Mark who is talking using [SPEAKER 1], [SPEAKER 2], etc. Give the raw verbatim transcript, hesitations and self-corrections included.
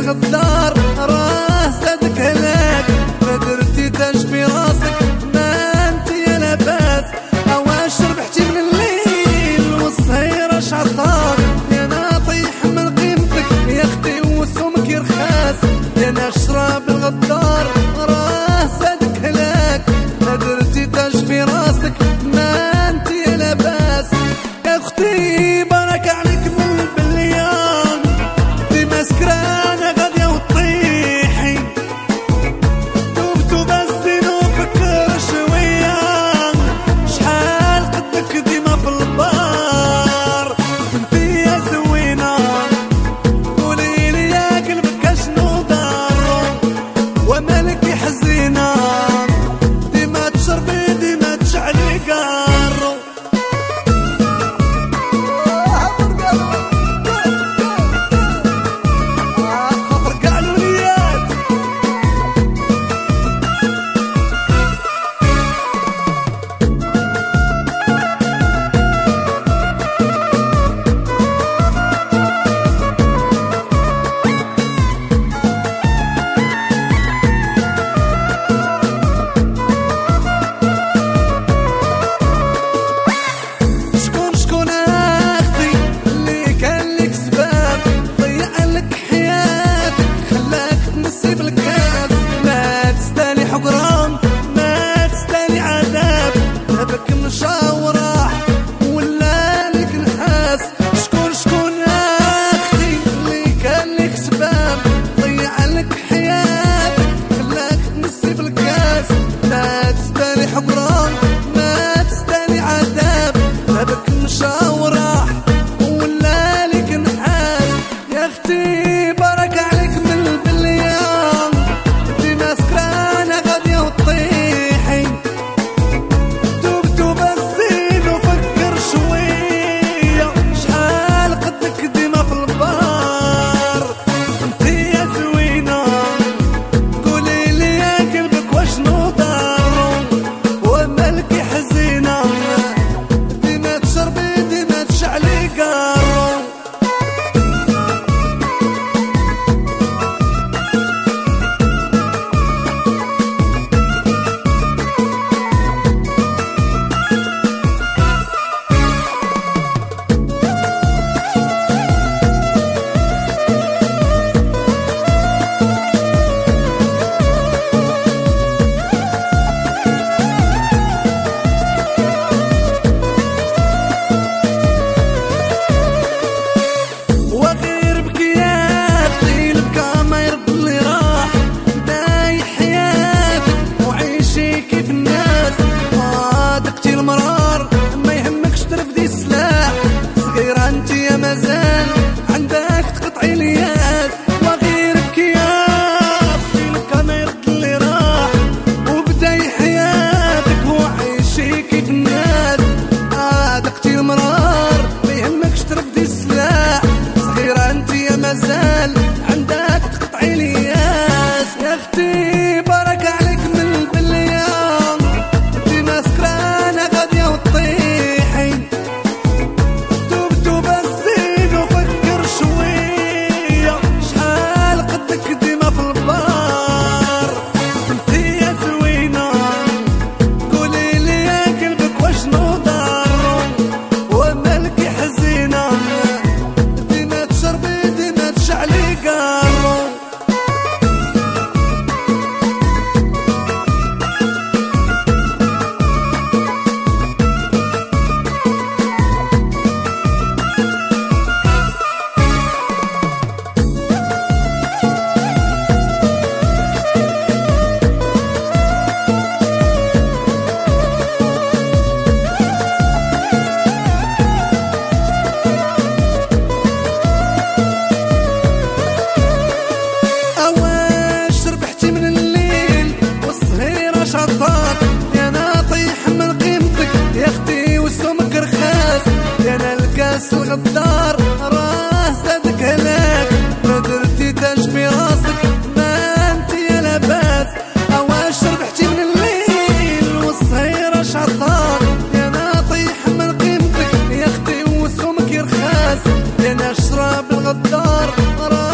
[SPEAKER 1] الغدار راه زادك هلاك، ما درتي تاج في راسك ما انت يا لاباس. اواش ربحتي من الليل والسهيرة شعطار، يا ناطيح من قيمتك يا اختي وسمك يرخاس. يا نشرب الغدار راه زادك هلاك، ما درتي تاج في راسك ما انت يا لاباس. يا اختي بارك عليك من البليان، ديما سكرانة غادية وطيحي، توبتو بس نفكر شوية شحال قدك ديما في البار. انتي يا زوينة قوليلي يا قلبك اشنو دارو ومالك حزينة، ديما تشربي ديما تشعلي قارو. الغدار راه زادك هلاك، ما درتي تاج في راسك ما انت يا لاباس. اواش ربحتي من الليل والسهيرة شعطار، يا ناطيح من قيمتك يا اختي وسمك يرخاس. يا نشرب الغدار راه